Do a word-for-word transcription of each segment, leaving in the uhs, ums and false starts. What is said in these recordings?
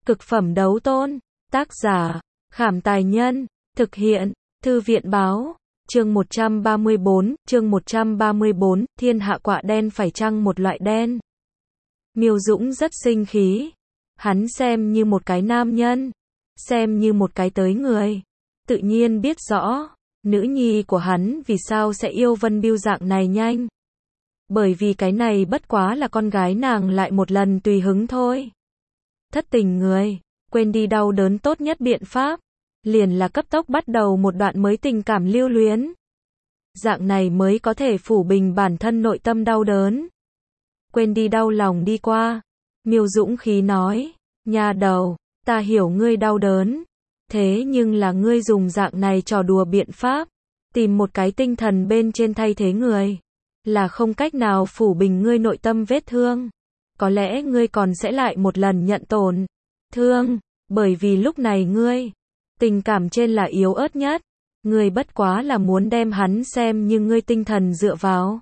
Cực phẩm đấu tôn. Tác giả, Khảm Tài Nhân. Thực hiện, Thư viện Báo. Chương một trăm ba mươi bốn, chương một trăm ba mươi bốn, thiên hạ quạ đen phải chăng một loại đen? Miêu Dũng rất sinh khí. Hắn xem như một cái nam nhân, xem như một cái tới người. Tự nhiên biết rõ, nữ nhi của hắn vì sao sẽ yêu Vân Bưu dạng này nhanh. Bởi vì cái này bất quá là con gái nàng lại một lần tùy hứng thôi. Thất tình người, quên đi đau đớn tốt nhất biện pháp, liền là cấp tốc bắt đầu một đoạn mới tình cảm lưu luyến. Dạng này mới có thể phủ bình bản thân nội tâm đau đớn. Quên đi đau lòng đi qua. Miêu Dũng khí nói, nha đầu, ta hiểu ngươi đau đớn. Thế nhưng là ngươi dùng dạng này trò đùa biện pháp, tìm một cái tinh thần bên trên thay thế người, là không cách nào phủ bình ngươi nội tâm vết thương. Có lẽ ngươi còn sẽ lại một lần nhận tổn thương, bởi vì lúc này ngươi, tình cảm trên là yếu ớt nhất. Ngươi bất quá là muốn đem hắn xem như ngươi tinh thần dựa vào,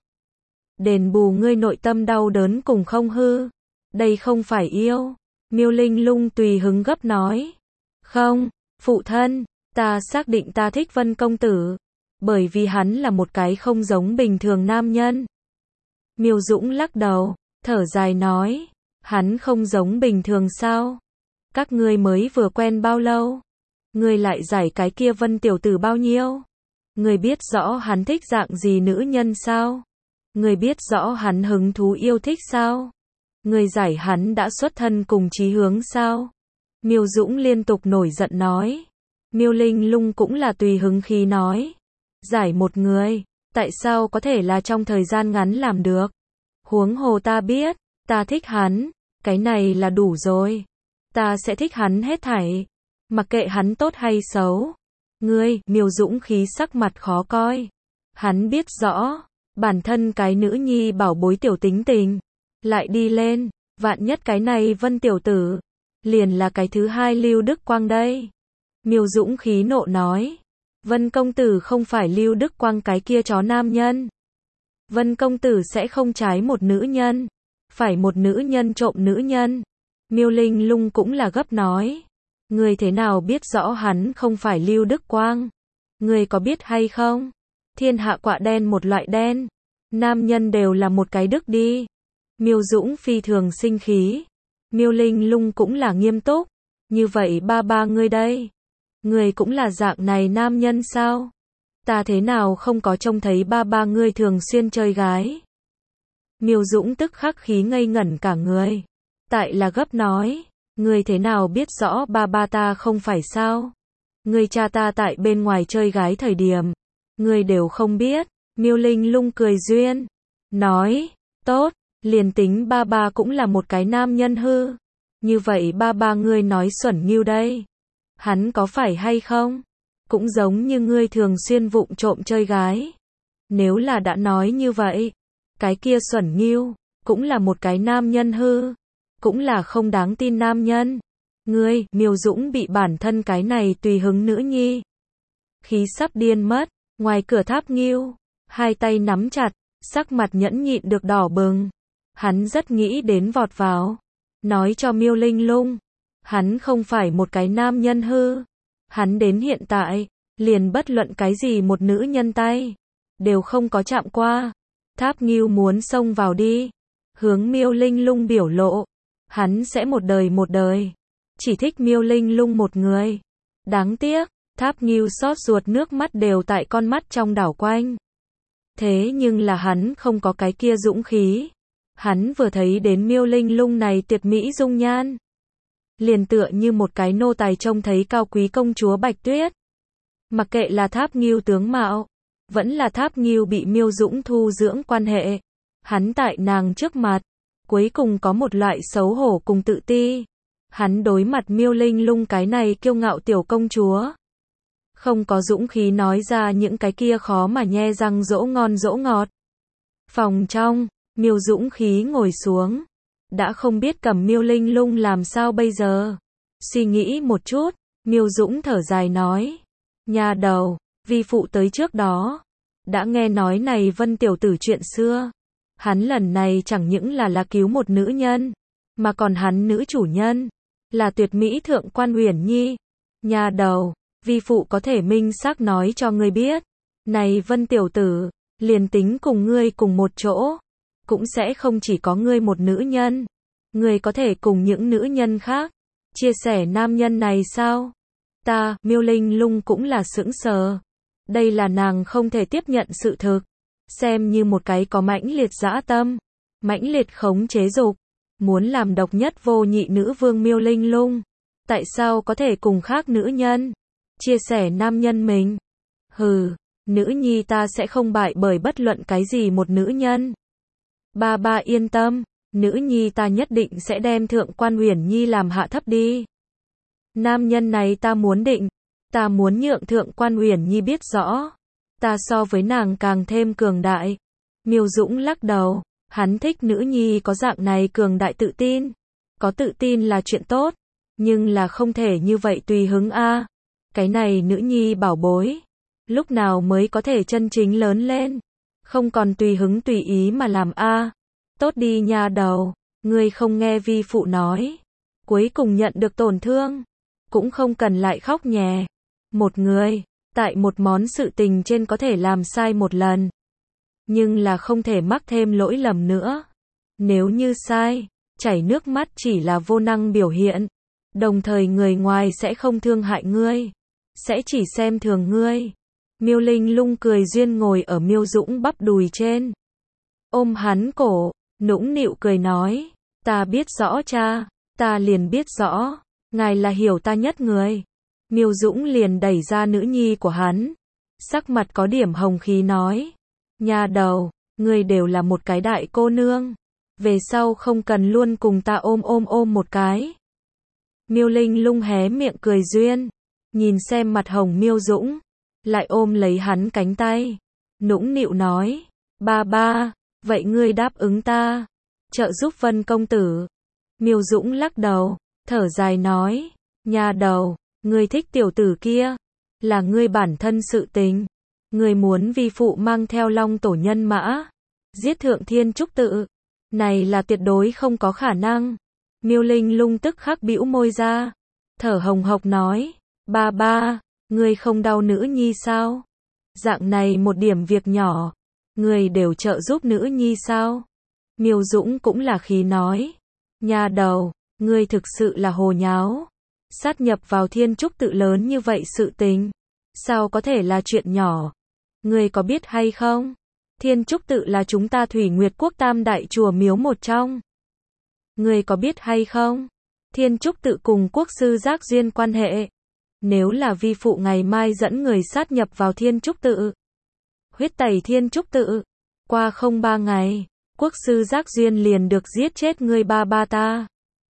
đền bù ngươi nội tâm đau đớn cùng không hư. Đây không phải yêu. Miêu Linh Lung tùy hứng gấp nói. Không, phụ thân, ta xác định ta thích Vân công tử, bởi vì hắn là một cái không giống bình thường nam nhân. Miêu Dũng lắc đầu, thở dài nói, hắn không giống bình thường sao? Các ngươi mới vừa quen bao lâu? Ngươi lại giải cái kia Vân tiểu tử bao nhiêu? Ngươi biết rõ hắn thích dạng gì nữ nhân sao? Ngươi biết rõ hắn hứng thú yêu thích sao? Ngươi giải hắn đã xuất thân cùng chí hướng sao? Miêu Dũng liên tục nổi giận nói. Miêu Linh Lung cũng là tùy hứng khí nói. Giải một người, tại sao có thể là trong thời gian ngắn làm được? Huống hồ ta biết, ta thích hắn, cái này là đủ rồi. Ta sẽ thích hắn hết thảy, mặc kệ hắn tốt hay xấu. Ngươi, Miêu Dũng khí sắc mặt khó coi. Hắn biết rõ, bản thân cái nữ nhi bảo bối tiểu tính tình, lại đi lên, vạn nhất cái này Vân tiểu tử, liền là cái thứ hai Lưu Đức Quang đây. Miêu Dũng khí nộ nói, Vân công tử không phải Lưu Đức Quang cái kia chó nam nhân. Vân công tử sẽ không trái một nữ nhân, phải một nữ nhân trộm nữ nhân. Miêu Linh Lung cũng là gấp nói, ngươi thế nào biết rõ hắn không phải Lưu Đức Quang? Ngươi có biết hay không? Thiên hạ quạ đen một loại đen, nam nhân đều là một cái đức đi. Miêu Dũng phi thường sinh khí. Miêu Linh Lung cũng là nghiêm túc. Như vậy ba ba ngươi đây, ngươi cũng là dạng này nam nhân sao? Ta thế nào không có trông thấy ba ba ngươi thường xuyên chơi gái? Miêu Dũng tức khắc khí ngây ngẩn cả người. Tại là gấp nói, ngươi thế nào biết rõ ba ba ta không phải sao? Ngươi cha ta tại bên ngoài chơi gái thời điểm, ngươi đều không biết. Miêu Linh Lung cười duyên, nói, tốt, liền tính ba ba cũng là một cái nam nhân hư. Như vậy ba ba ngươi nói xuẩn nghiêu đây, hắn có phải hay không? Cũng giống như ngươi thường xuyên vụng trộm chơi gái. Nếu là đã nói như vậy, cái kia xuẩn nghiêu, cũng là một cái nam nhân hư, cũng là không đáng tin nam nhân. Ngươi, Miêu Dũng bị bản thân cái này tùy hứng nữ nhi khí sắp điên mất. Ngoài cửa Tháp Nghiêu, hai tay nắm chặt, sắc mặt nhẫn nhịn được đỏ bừng. Hắn rất nghĩ đến vọt vào, nói cho Miêu Linh Lung, hắn không phải một cái nam nhân hư. Hắn đến hiện tại, liền bất luận cái gì một nữ nhân tay, đều không có chạm qua. Tháp Nghiêu muốn xông vào đi, hướng Miêu Linh Lung biểu lộ, hắn sẽ một đời một đời, chỉ thích Miêu Linh Lung một người. Đáng tiếc, Tháp Nghiêu xót ruột nước mắt đều tại con mắt trong đảo quanh. Thế nhưng là hắn không có cái kia dũng khí. Hắn vừa thấy đến Miêu Linh Lung này tuyệt mỹ dung nhan, liền tựa như một cái nô tài trông thấy cao quý công chúa Bạch Tuyết. Mặc kệ là Tháp Nghiêu tướng mạo, vẫn là Tháp Nghiêu bị Miêu Dũng thu dưỡng quan hệ, hắn tại nàng trước mặt, cuối cùng có một loại xấu hổ cùng tự ti. Hắn đối mặt Miêu Linh Lung cái này kiêu ngạo tiểu công chúa, không có dũng khí nói ra những cái kia khó mà nhe răng dỗ ngon dỗ ngọt. Phòng trong, Miêu Dũng khí ngồi xuống, đã không biết cầm Miêu Linh Lung làm sao bây giờ. Suy nghĩ một chút, Miêu Dũng thở dài nói, nhà đầu, vi phụ tới trước đó đã nghe nói này Vân tiểu tử chuyện xưa. Hắn lần này chẳng những là là cứu một nữ nhân, mà còn hắn nữ chủ nhân là tuyệt mỹ thượng quan Uyển Nhi. Nhà đầu, vi phụ có thể minh xác nói cho ngươi biết. Này Vân tiểu tử, liền tính cùng ngươi cùng một chỗ, cũng sẽ không chỉ có ngươi một nữ nhân. Ngươi có thể cùng những nữ nhân khác chia sẻ nam nhân này sao? Ta, Miêu Linh Lung cũng là sững sờ. Đây là nàng không thể tiếp nhận sự thực. Xem như một cái có mãnh liệt dã tâm, mãnh liệt khống chế dục, muốn làm độc nhất vô nhị nữ vương Miêu Linh Lung. Tại sao có thể cùng khác nữ nhân chia sẻ nam nhân mình? Hừ, nữ nhi ta sẽ không bại bởi bất luận cái gì một nữ nhân. Ba ba yên tâm, nữ nhi ta nhất định sẽ đem thượng quan Uyển Nhi làm hạ thấp đi. Nam nhân này ta muốn định, ta muốn nhượng thượng quan Uyển Nhi biết rõ, ta so với nàng càng thêm cường đại. Miêu Dũng lắc đầu, hắn thích nữ nhi có dạng này cường đại tự tin. Có tự tin là chuyện tốt, nhưng là không thể như vậy tùy hứng a. Cái này nữ nhi bảo bối, lúc nào mới có thể chân chính lớn lên, không còn tùy hứng tùy ý mà làm a. Tốt đi nha đầu, ngươi không nghe vi phụ nói, cuối cùng nhận được tổn thương, cũng không cần lại khóc nhè. Một người, tại một món sự tình trên có thể làm sai một lần, nhưng là không thể mắc thêm lỗi lầm nữa. Nếu như sai, chảy nước mắt chỉ là vô năng biểu hiện, đồng thời người ngoài sẽ không thương hại ngươi, sẽ chỉ xem thường ngươi. Miêu Linh Lung cười duyên ngồi ở Miêu Dũng bắp đùi trên, ôm hắn cổ, nũng nịu cười nói, ta biết rõ cha, ta liền biết rõ, ngài là hiểu ta nhất người. Miêu Dũng liền đẩy ra nữ nhi của hắn, sắc mặt có điểm hồng khí nói, nhà đầu, ngươi đều là một cái đại cô nương, về sau không cần luôn cùng ta ôm ôm ôm một cái. Miêu Linh Lung hé miệng cười duyên, nhìn xem mặt hồng Miêu Dũng, lại ôm lấy hắn cánh tay, nũng nịu nói, ba ba, vậy ngươi đáp ứng ta, trợ giúp Vân công tử. Miêu Dũng lắc đầu, thở dài nói, nhà đầu, ngươi thích tiểu tử kia, là ngươi bản thân sự tình. Ngươi muốn vi phụ mang theo Long tổ nhân mã, giết thượng Thiên Trúc tự, này là tuyệt đối không có khả năng. Miêu Linh Lung tức khắc bĩu môi ra, thở hồng hộc nói, ba ba, ngươi không đau nữ nhi sao? Dạng này một điểm việc nhỏ, ngươi đều trợ giúp nữ nhi sao? Miêu Dũng cũng là khí nói, nhà đầu, ngươi thực sự là hồ nháo. Sát nhập vào Thiên Trúc tự lớn như vậy sự tình, sao có thể là chuyện nhỏ? Ngươi có biết hay không? Thiên Trúc tự là chúng ta Thủy Nguyệt quốc tam đại chùa miếu một trong. Ngươi có biết hay không? Thiên Trúc tự cùng quốc sư giác duyên quan hệ. Nếu là vi phụ ngày mai dẫn người sát nhập vào Thiên Trúc tự, huyết tẩy Thiên Trúc tự, qua không ba ngày, quốc sư giác duyên liền được giết chết ngươi ba ba ta.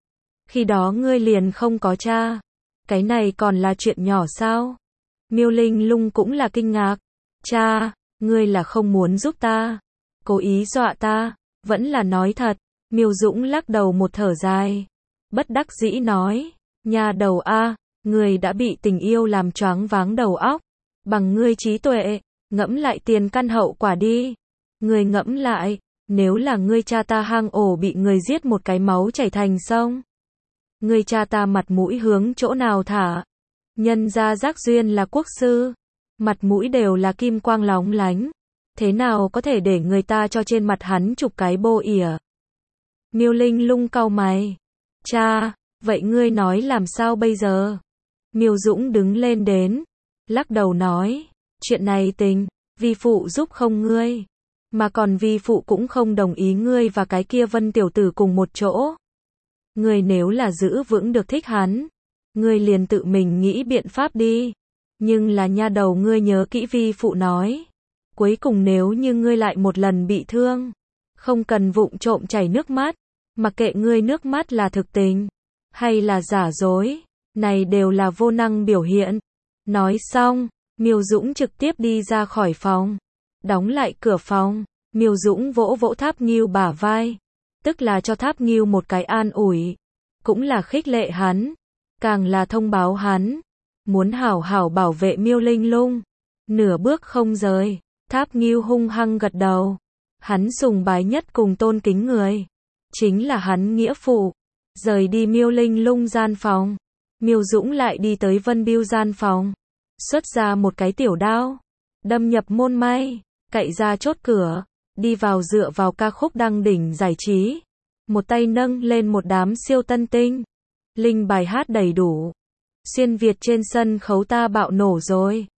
Khi đó ngươi liền không có cha. Cái này còn là chuyện nhỏ sao? Miêu Linh Lung cũng là kinh ngạc. Cha, ngươi là không muốn giúp ta, cố ý dọa ta, vẫn là nói thật. Miêu Dũng lắc đầu một thở dài, bất đắc dĩ nói, nhà đầu a, ngươi đã bị tình yêu làm choáng váng đầu óc, bằng ngươi trí tuệ, ngẫm lại tiền căn hậu quả đi. Ngươi ngẫm lại, nếu là ngươi cha ta hang ổ bị người giết một cái máu chảy thành sông, ngươi cha ta mặt mũi hướng chỗ nào thả? Nhân gia giác duyên là quốc sư, mặt mũi đều là kim quang lóng lánh, thế nào có thể để người ta cho trên mặt hắn chụp cái bô ỉa? Miêu Linh Lung cau mày, cha, vậy ngươi nói làm sao bây giờ? Miêu Dũng đứng lên đến, lắc đầu nói, chuyện này tình, vi phụ giúp không ngươi, mà còn vi phụ cũng không đồng ý ngươi và cái kia Vân tiểu tử cùng một chỗ. Ngươi nếu là giữ vững được thích hắn, ngươi liền tự mình nghĩ biện pháp đi. Nhưng là nha đầu, ngươi nhớ kỹ vi phụ nói, cuối cùng nếu như ngươi lại một lần bị thương, không cần vụng trộm chảy nước mắt, mặc kệ ngươi nước mắt là thực tình hay là giả dối, này đều là vô năng biểu hiện. Nói xong, Miêu Dũng trực tiếp đi ra khỏi phòng, đóng lại cửa phòng. Miêu Dũng vỗ vỗ Tháp Ngưu bả vai, tức là cho Tháp Ngưu một cái an ủi, cũng là khích lệ hắn, càng là thông báo hắn muốn hảo hảo bảo vệ Miêu Linh Lung, nửa bước không rời. Tháp Ngưu hung hăng gật đầu, hắn sùng bái nhất cùng tôn kính người chính là hắn nghĩa phụ. Rời đi Miêu Linh Lung gian phòng, Miêu Dũng lại đi tới Vân Bưu gian phòng, xuất ra một cái tiểu đao, đâm nhập môn may, cậy ra chốt cửa, đi vào dựa vào ca khúc đăng đỉnh giải trí, một tay nâng lên một đám siêu tân tinh, linh bài hát đầy đủ. Xuyên Việt trên sân khấu ta bạo nổ rồi.